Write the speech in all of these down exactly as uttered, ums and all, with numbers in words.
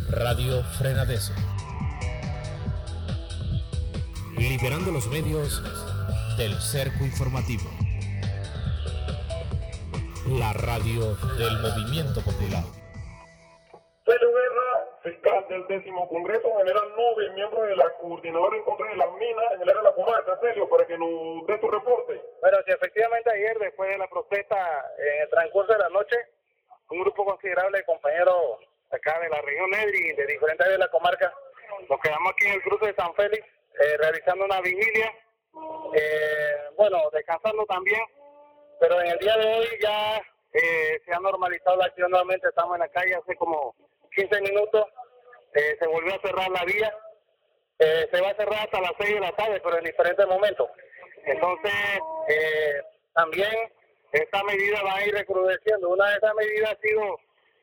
Radio Frenadeso. Liberando los medios del cerco informativo. La radio del movimiento popular. Celio Guerra, fiscal del décimo Congreso General Nove, miembro de la Coordinadora en contra de las minas en el área de la comarca. Celio, para que nos dé tu reporte. Bueno, sí, efectivamente ayer, después de la protesta, en el transcurso de la noche, un grupo considerable de compañeros acá de la región Nedri y de diferentes áreas de la comarca, nos quedamos aquí en el cruce de San Félix, eh, realizando una vigilia, eh, bueno, descansando también, pero en el día de hoy ya eh, se ha normalizado la acción nuevamente, estamos en la calle hace como quince minutos, eh, se volvió a cerrar la vía, eh, se va a cerrar hasta las seis de la tarde, pero en diferentes momentos. Entonces, eh, también esta medida va a ir recrudeciendo. Una de esas medidas ha sido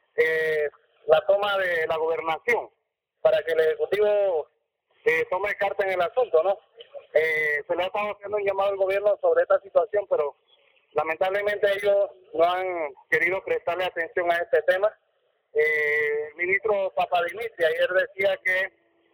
eh, la toma de la gobernación, para que el Ejecutivo eh, tome carta en el asunto, ¿no? Eh, se le ha estado haciendo un llamado al gobierno sobre esta situación, pero lamentablemente ellos no han querido prestarle atención a este tema. Eh, el ministro Papadimitri ayer decía que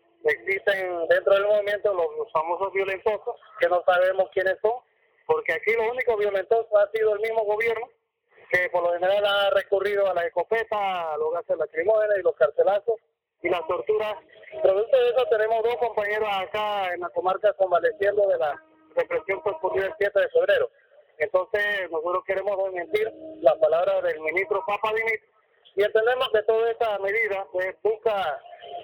existen dentro del movimiento los, los famosos violentosos, que no sabemos quiénes son, porque aquí lo único violentoso ha sido el mismo gobierno, que por lo general ha recurrido a la escopeta, a los gases lacrimógenos y los carcelazos y las torturas. Producto de eso tenemos dos compañeros acá en la comarca convaleciendo de la represión que ocurrió el siete de febrero. Entonces nosotros queremos desmentir las palabras del ministro Papadimitri y entendemos que toda esta medida pues, busca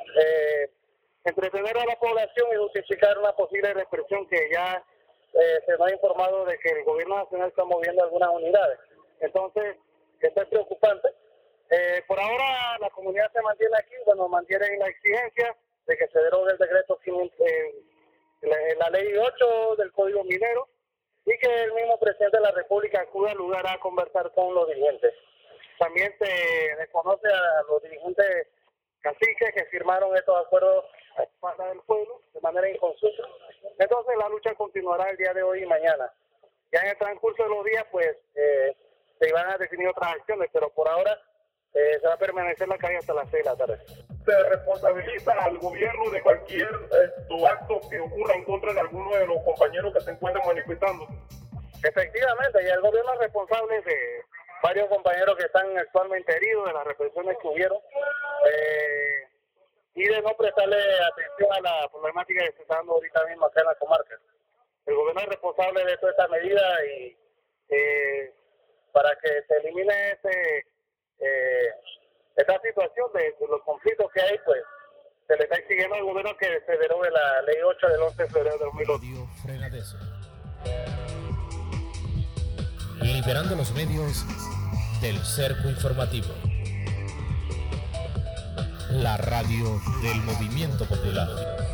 eh, entretener a la población y justificar una posible represión que ya eh, se nos ha informado de que el gobierno nacional está moviendo algunas unidades. Entonces, esto es preocupante. Eh, por ahora la comunidad se mantiene aquí, bueno, mantiene en la exigencia de que se derogue el decreto, eh, la, la ley ocho del Código Minero y que el mismo presidente de la República acuda al lugar a conversar con los dirigentes. También se desconoce a los dirigentes caciques que firmaron estos acuerdos a espaldas del pueblo de manera inconsulta. Entonces la lucha continuará el día de hoy y mañana. Ya en el transcurso de los días, pues, eh, se van a definir otras acciones, pero por ahora eh, se va a permanecer en la calle hasta las seis de la tarde. Se responsabiliza al gobierno de cualquier eh, acto que ocurra en contra de alguno de los compañeros que se encuentran manifestando. Efectivamente, y el gobierno es responsable de varios compañeros que están actualmente heridos, de las represiones que hubieron, eh, y de no prestarle atención a la problemática que se está dando ahorita mismo acá en la comarca. El gobierno es responsable de toda esta medida y eh, para que se elimine este, eh, esta situación de, de los conflictos que hay, pues se le está exigiendo al gobierno que se derogue la ley ocho del once de febrero de dos mil ocho. Liberando los medios del cerco informativo. La radio del movimiento popular.